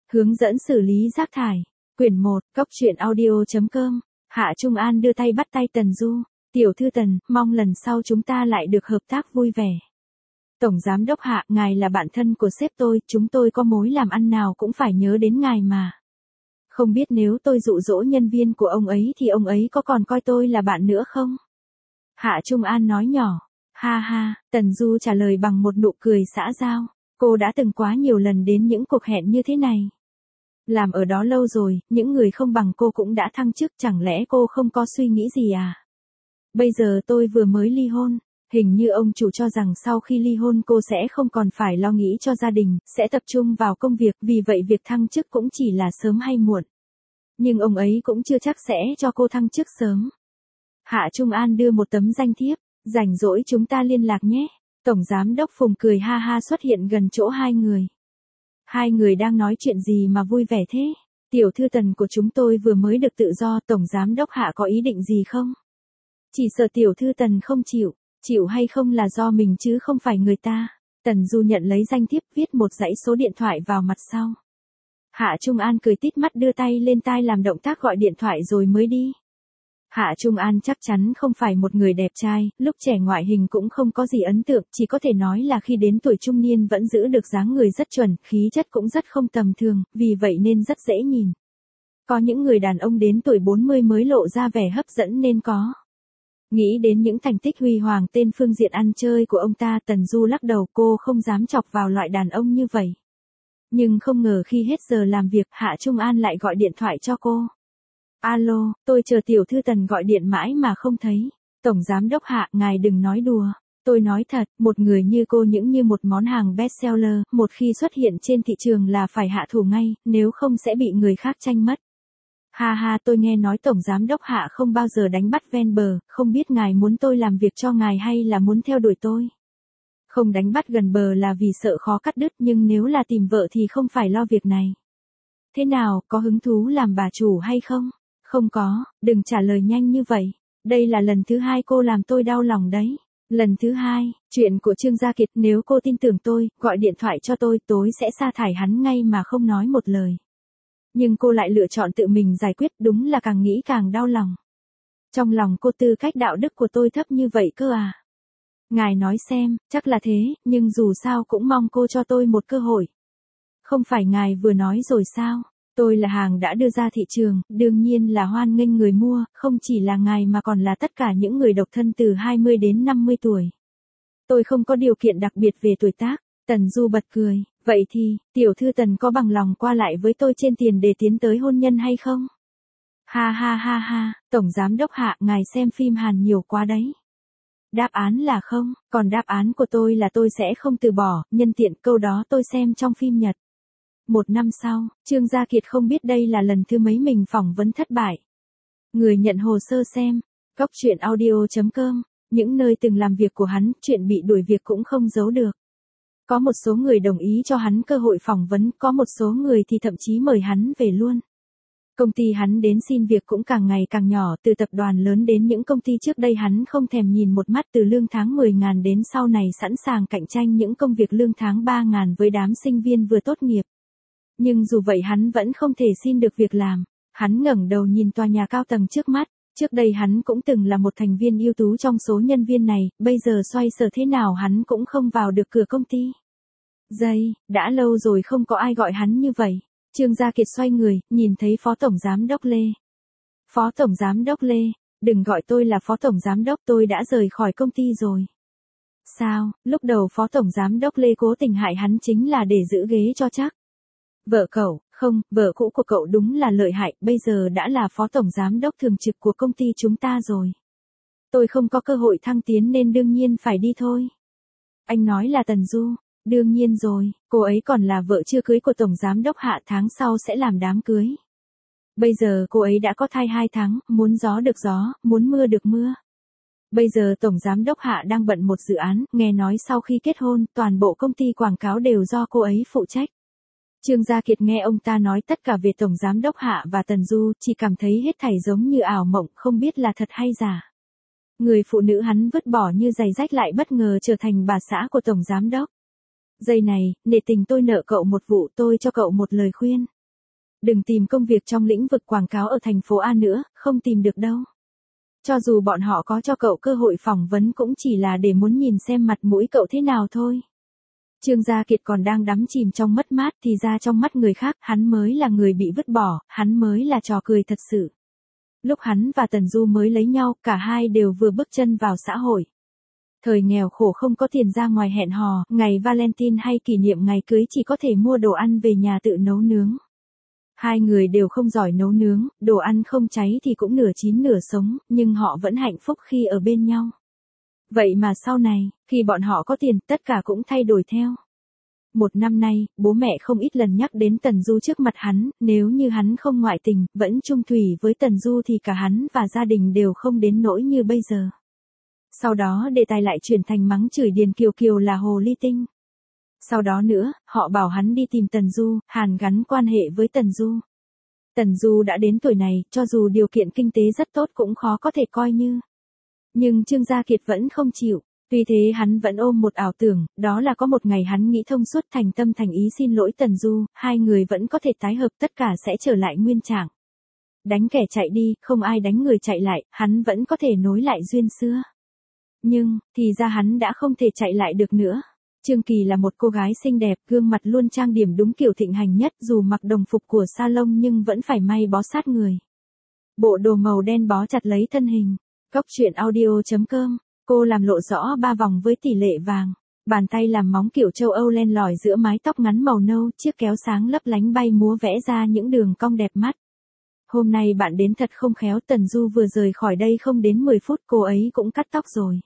Hướng dẫn xử lý rác thải. Quyển 1, Cốc truyện audio.com. Hạ Trung An đưa tay bắt tay Tần Du. Tiểu thư Tần, mong lần sau chúng ta lại được hợp tác vui vẻ. Tổng Giám đốc Hạ, ngài là bạn thân của sếp tôi, chúng tôi có mối làm ăn nào cũng phải nhớ đến ngài mà. Không biết nếu tôi dụ dỗ nhân viên của ông ấy thì ông ấy có còn coi tôi là bạn nữa không? Hạ Trung An nói nhỏ. Ha ha, Tần Du trả lời bằng một nụ cười xã giao. Cô đã từng quá nhiều lần đến những cuộc hẹn như thế này. Làm ở đó lâu rồi, những người không bằng cô cũng đã thăng chức, chẳng lẽ cô không có suy nghĩ gì à? Bây giờ tôi vừa mới ly hôn, hình như ông chủ cho rằng sau khi ly hôn cô sẽ không còn phải lo nghĩ cho gia đình, sẽ tập trung vào công việc, vì vậy việc thăng chức cũng chỉ là sớm hay muộn. Nhưng ông ấy cũng chưa chắc sẽ cho cô thăng chức sớm. Hạ Trung An đưa một tấm danh thiếp, rảnh rỗi chúng ta liên lạc nhé. Tổng Giám đốc Phùng cười ha ha xuất hiện gần chỗ hai người. Hai người đang nói chuyện gì mà vui vẻ thế? Tiểu thư Tần của chúng tôi vừa mới được tự do, Tổng Giám đốc Hạ có ý định gì không? Chỉ sợ tiểu thư Tần không chịu, chịu hay không là do mình chứ không phải người ta. Tần Du nhận lấy danh thiếp viết một dãy số điện thoại vào mặt sau. Hạ Trung An cười tít mắt đưa tay lên tai làm động tác gọi điện thoại rồi mới đi. Hạ Trung An chắc chắn không phải một người đẹp trai, lúc trẻ ngoại hình cũng không có gì ấn tượng, chỉ có thể nói là khi đến tuổi trung niên vẫn giữ được dáng người rất chuẩn, khí chất cũng rất không tầm thường, vì vậy nên rất dễ nhìn. Có những người đàn ông đến tuổi 40 mới lộ ra vẻ hấp dẫn nên có. Nghĩ đến những thành tích huy hoàng tên phương diện ăn chơi của ông ta, Tần Du lắc đầu, cô không dám chọc vào loại đàn ông như vậy. Nhưng không ngờ khi hết giờ làm việc, Hạ Trung An lại gọi điện thoại cho cô. Alo, tôi chờ tiểu thư Tần gọi điện mãi mà không thấy. Tổng Giám đốc Hạ, ngài đừng nói đùa. Tôi nói thật, một người như cô những như một món hàng bestseller, một khi xuất hiện trên thị trường là phải hạ thủ ngay, nếu không sẽ bị người khác tranh mất. Ha ha, tôi nghe nói Tổng Giám đốc Hạ không bao giờ đánh bắt ven bờ, không biết ngài muốn tôi làm việc cho ngài hay là muốn theo đuổi tôi. Không đánh bắt gần bờ là vì sợ khó cắt đứt, nhưng nếu là tìm vợ thì không phải lo việc này. Thế nào, có hứng thú làm bà chủ hay không? Không có, đừng trả lời nhanh như vậy. Đây là lần thứ hai cô làm tôi đau lòng đấy. Lần thứ hai, chuyện của Trương Gia Kiệt, nếu cô tin tưởng tôi, gọi điện thoại cho tôi sẽ sa thải hắn ngay mà không nói một lời. Nhưng cô lại lựa chọn tự mình giải quyết, đúng là càng nghĩ càng đau lòng. Trong lòng cô tư cách đạo đức của tôi thấp như vậy cơ à? Ngài nói xem, chắc là thế, nhưng dù sao cũng mong cô cho tôi một cơ hội. Không phải ngài vừa nói rồi sao? Tôi là hàng đã đưa ra thị trường, đương nhiên là hoan nghênh người mua, không chỉ là ngài mà còn là tất cả những người độc thân từ 20 đến 50 tuổi. Tôi không có điều kiện đặc biệt về tuổi tác. Tần Du bật cười, vậy thì, tiểu thư Tần có bằng lòng qua lại với tôi trên tiền để tiến tới hôn nhân hay không? Ha ha ha ha, Tổng Giám đốc Hạ, ngài xem phim Hàn nhiều quá đấy. Đáp án là không, còn đáp án của tôi là tôi sẽ không từ bỏ, nhân tiện câu đó tôi xem trong phim Nhật. Một năm sau, Trương Gia Kiệt không biết đây là lần thứ mấy mình phỏng vấn thất bại. Người nhận hồ sơ xem, Cốc truyện audio.com, những nơi từng làm việc của hắn, chuyện bị đuổi việc cũng không giấu được. Có một số người đồng ý cho hắn cơ hội phỏng vấn, có một số người thì thậm chí mời hắn về luôn. Công ty hắn đến xin việc cũng càng ngày càng nhỏ, từ tập đoàn lớn đến những công ty trước đây hắn không thèm nhìn một mắt, từ lương tháng 10.000 đến sau này sẵn sàng cạnh tranh những công việc lương tháng 3.000 với đám sinh viên vừa tốt nghiệp. Nhưng dù vậy hắn vẫn không thể xin được việc làm. Hắn ngẩng đầu nhìn tòa nhà cao tầng trước mắt. Trước đây hắn cũng từng là một thành viên ưu tú trong số nhân viên này, bây giờ xoay sở thế nào hắn cũng không vào được cửa công ty. Đã lâu rồi không có ai gọi hắn như vậy. Trương Gia Kiệt xoay người, nhìn thấy Phó Tổng Giám đốc Lê. Phó Tổng Giám đốc Lê, đừng gọi tôi là Phó Tổng Giám đốc, tôi đã rời khỏi công ty rồi. Sao, lúc đầu Phó Tổng Giám đốc Lê cố tình hại hắn chính là để giữ ghế cho chắc. Vợ cậu, không, vợ cũ của cậu đúng là lợi hại, bây giờ đã là Phó Tổng Giám đốc thường trực của công ty chúng ta rồi. Tôi không có cơ hội thăng tiến nên đương nhiên phải đi thôi. Anh nói là Tần Du, đương nhiên rồi, cô ấy còn là vợ chưa cưới của Tổng Giám đốc Hạ, tháng sau sẽ làm đám cưới. Bây giờ cô ấy đã có thai 2 tháng, muốn gió được gió, muốn mưa được mưa. Bây giờ Tổng Giám đốc Hạ đang bận một dự án, nghe nói sau khi kết hôn, toàn bộ công ty quảng cáo đều do cô ấy phụ trách. Trương Gia Kiệt nghe ông ta nói tất cả về Tổng Giám đốc Hạ và Tần Du, chỉ cảm thấy hết thảy giống như ảo mộng, không biết là thật hay giả. Người phụ nữ hắn vứt bỏ như giày rách lại bất ngờ trở thành bà xã của Tổng Giám đốc. Giây này, nể tình tôi nợ cậu một vụ, tôi cho cậu một lời khuyên. Đừng tìm công việc trong lĩnh vực quảng cáo ở thành phố A nữa, không tìm được đâu. Cho dù bọn họ có cho cậu cơ hội phỏng vấn cũng chỉ là để muốn nhìn xem mặt mũi cậu thế nào thôi. Trương Gia Kiệt còn đang đắm chìm trong mất mát thì ra trong mắt người khác, hắn mới là người bị vứt bỏ, hắn mới là trò cười thật sự. Lúc hắn và Tần Du mới lấy nhau, cả hai đều vừa bước chân vào xã hội. Thời nghèo khổ không có tiền ra ngoài hẹn hò, ngày Valentine hay kỷ niệm ngày cưới chỉ có thể mua đồ ăn về nhà tự nấu nướng. Hai người đều không giỏi nấu nướng, đồ ăn không cháy thì cũng nửa chín nửa sống, nhưng họ vẫn hạnh phúc khi ở bên nhau. Vậy mà sau này, khi bọn họ có tiền, tất cả cũng thay đổi theo. Một năm nay, bố mẹ không ít lần nhắc đến Tần Du trước mặt hắn, nếu như hắn không ngoại tình, vẫn chung thủy với Tần Du thì cả hắn và gia đình đều không đến nỗi như bây giờ. Sau đó đề tài lại chuyển thành mắng chửi Điền Kiều Kiều là hồ ly tinh. Sau đó nữa, họ bảo hắn đi tìm Tần Du, hàn gắn quan hệ với Tần Du. Tần Du đã đến tuổi này, cho dù điều kiện kinh tế rất tốt cũng khó có thể coi như. Nhưng Trương Gia Kiệt vẫn không chịu. Tuy thế hắn vẫn ôm một ảo tưởng, đó là có một ngày hắn nghĩ thông suốt thành tâm thành ý xin lỗi Tần Du, hai người vẫn có thể tái hợp, tất cả sẽ trở lại nguyên trạng. Đánh kẻ chạy đi, không ai đánh người chạy lại, hắn vẫn có thể nối lại duyên xưa. Nhưng, thì ra hắn đã không thể chạy lại được nữa. Trương Kỳ là một cô gái xinh đẹp, gương mặt luôn trang điểm đúng kiểu thịnh hành nhất, dù mặc đồng phục của salon nhưng vẫn phải may bó sát người. Bộ đồ màu đen bó chặt lấy thân hình. Cóc truyện audio.com, cô làm lộ rõ 3 vòng với tỷ lệ vàng. Bàn tay làm móng kiểu châu Âu len lỏi giữa mái tóc ngắn màu nâu, chiếc kéo sáng lấp lánh bay múa vẽ ra những đường cong đẹp mắt. Hôm nay bạn đến thật không khéo, Tần Du vừa rời khỏi đây không đến 10 phút cô ấy cũng cắt tóc rồi.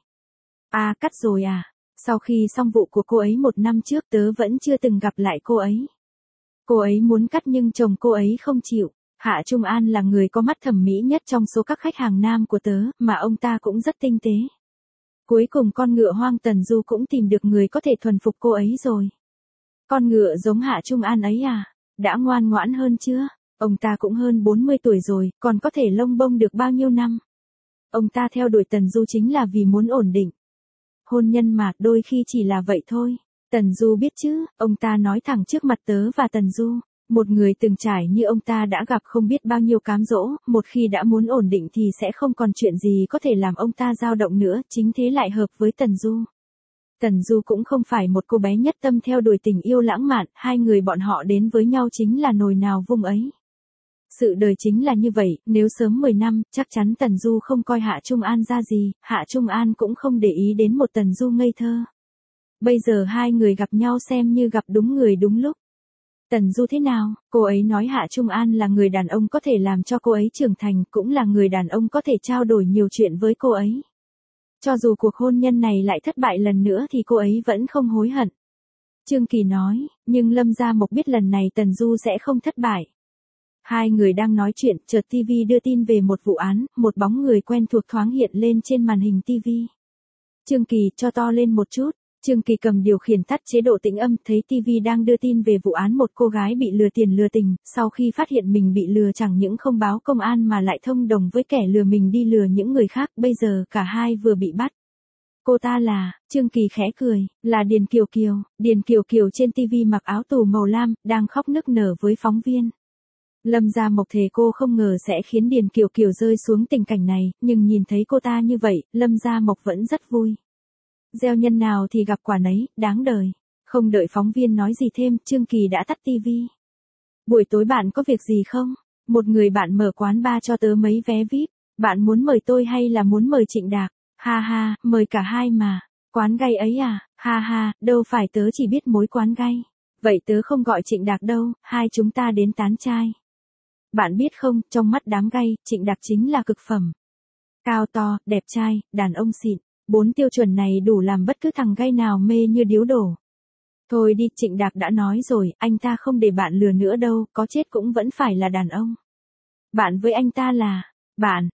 À, cắt rồi à? Sau khi xong vụ của cô ấy 1 năm trước tớ vẫn chưa từng gặp lại cô ấy. Cô ấy muốn cắt nhưng chồng cô ấy không chịu. Hạ Trung An là người có mắt thẩm mỹ nhất trong số các khách hàng nam của tớ, mà ông ta cũng rất tinh tế. Cuối cùng con ngựa hoang Tần Du cũng tìm được người có thể thuần phục cô ấy rồi. Con ngựa giống Hạ Trung An ấy à? Đã ngoan ngoãn hơn chưa? Ông ta cũng hơn 40 tuổi rồi, còn có thể lông bông được bao nhiêu năm? Ông ta theo đuổi Tần Du chính là vì muốn ổn định. Hôn nhân mà, đôi khi chỉ là vậy thôi. Tần Du biết chứ, ông ta nói thẳng trước mặt tớ và Tần Du. Một người từng trải như ông ta đã gặp không biết bao nhiêu cám dỗ, một khi đã muốn ổn định thì sẽ không còn chuyện gì có thể làm ông ta dao động nữa, chính thế lại hợp với Tần Du. Tần Du cũng không phải một cô bé nhất tâm theo đuổi tình yêu lãng mạn, hai người bọn họ đến với nhau chính là nồi nào vung ấy. Sự đời chính là như vậy, nếu sớm 10 năm, chắc chắn Tần Du không coi Hạ Trung An ra gì, Hạ Trung An cũng không để ý đến một Tần Du ngây thơ. Bây giờ hai người gặp nhau xem như gặp đúng người đúng lúc. Tần Du thế nào? Cô ấy nói Hạ Trung An là người đàn ông có thể làm cho cô ấy trưởng thành, cũng là người đàn ông có thể trao đổi nhiều chuyện với cô ấy. Cho dù cuộc hôn nhân này lại thất bại lần nữa thì cô ấy vẫn không hối hận. Trương Kỳ nói, nhưng Lâm Gia Mộc biết lần này Tần Du sẽ không thất bại. Hai người đang nói chuyện, chợt TV đưa tin về một vụ án, một bóng người quen thuộc thoáng hiện lên trên màn hình TV. Trương Kỳ cho to lên một chút. Trương Kỳ cầm điều khiển tắt chế độ tĩnh âm, thấy TV đang đưa tin về vụ án một cô gái bị lừa tiền lừa tình, sau khi phát hiện mình bị lừa chẳng những không báo công an mà lại thông đồng với kẻ lừa mình đi lừa những người khác, bây giờ cả hai vừa bị bắt. Cô ta là, Trương Kỳ khẽ cười, là Điền Kiều Kiều. Điền Kiều Kiều trên TV mặc áo tù màu lam, đang khóc nức nở với phóng viên. Lâm Gia Mộc thề cô không ngờ sẽ khiến Điền Kiều Kiều rơi xuống tình cảnh này, nhưng nhìn thấy cô ta như vậy, Lâm Gia Mộc vẫn rất vui. Gieo nhân nào thì gặp quả nấy, đáng đời. Không đợi phóng viên nói gì thêm, Trương Kỳ đã tắt TV. Buổi tối bạn có việc gì không? Một người bạn mở quán bar cho tớ mấy vé VIP. Bạn muốn mời tôi hay là muốn mời Trịnh Đạc? Ha ha, mời cả hai mà. Quán gay ấy à? Ha ha, đâu phải tớ chỉ biết mối quán gay. Vậy tớ không gọi Trịnh Đạc đâu, hai chúng ta đến tán trai. Bạn biết không, trong mắt đám gay, Trịnh Đạc chính là cực phẩm. Cao to, đẹp trai, đàn ông xịn. 4 tiêu chuẩn này đủ làm bất cứ thằng gay nào mê như điếu đổ. Thôi đi, Trịnh Đạc đã nói rồi, anh ta không để bạn lừa nữa đâu, có chết cũng vẫn phải là đàn ông. Bạn với anh ta là, bạn,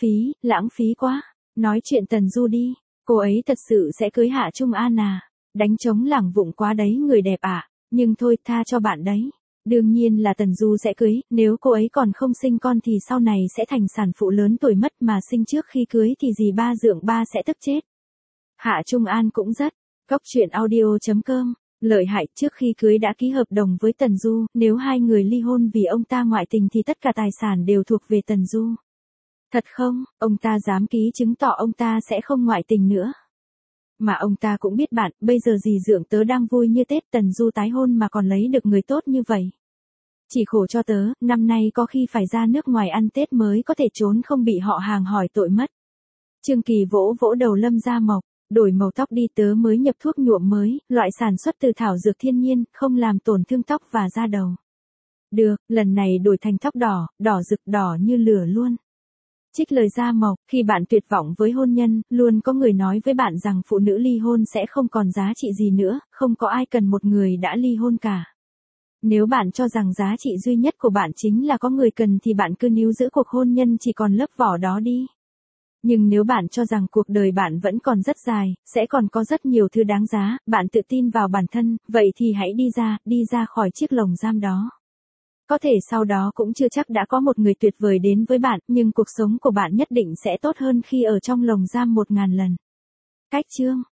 lãng phí quá. Nói chuyện Tần Du đi, cô ấy thật sự sẽ cưới Hạ Trung An à? Đánh trống lẳng vụng quá đấy người đẹp à? Nhưng thôi, tha cho bạn đấy. Đương nhiên là Tần Du sẽ cưới, nếu cô ấy còn không sinh con thì sau này sẽ thành sản phụ lớn tuổi mất, mà sinh trước khi cưới thì dì ba dượng ba sẽ tức chết. Hạ Trung An cũng rất. Cóc truyện audio.com Lợi hại, trước khi cưới đã ký hợp đồng với Tần Du, nếu hai người ly hôn vì ông ta ngoại tình thì tất cả tài sản đều thuộc về Tần Du. Thật không, ông ta dám ký chứng tỏ ông ta sẽ không ngoại tình nữa. Mà ông ta cũng biết bạn, bây giờ dì dượng tớ đang vui như Tết, Tần Du tái hôn mà còn lấy được người tốt như vậy. Chỉ khổ cho tớ, năm nay có khi phải ra nước ngoài ăn Tết mới có thể trốn không bị họ hàng hỏi tội mất. Trương Kỳ vỗ vỗ đầu Lâm Gia Mộc, đổi màu tóc đi, tớ mới nhập thuốc nhuộm mới, loại sản xuất từ thảo dược thiên nhiên, không làm tổn thương tóc và da đầu. Được, lần này đổi thành tóc đỏ, đỏ rực đỏ như lửa luôn. Trích lời Gia Mộc, khi bạn tuyệt vọng với hôn nhân, luôn có người nói với bạn rằng phụ nữ ly hôn sẽ không còn giá trị gì nữa, không có ai cần một người đã ly hôn cả. Nếu bạn cho rằng giá trị duy nhất của bạn chính là có người cần thì bạn cứ níu giữ cuộc hôn nhân chỉ còn lớp vỏ đó đi. Nhưng nếu bạn cho rằng cuộc đời bạn vẫn còn rất dài, sẽ còn có rất nhiều thứ đáng giá, bạn tự tin vào bản thân, vậy thì hãy đi ra khỏi chiếc lồng giam đó. Có thể sau đó cũng chưa chắc đã có một người tuyệt vời đến với bạn, nhưng cuộc sống của bạn nhất định sẽ tốt hơn khi ở trong lồng giam 1000 lần. Cách chương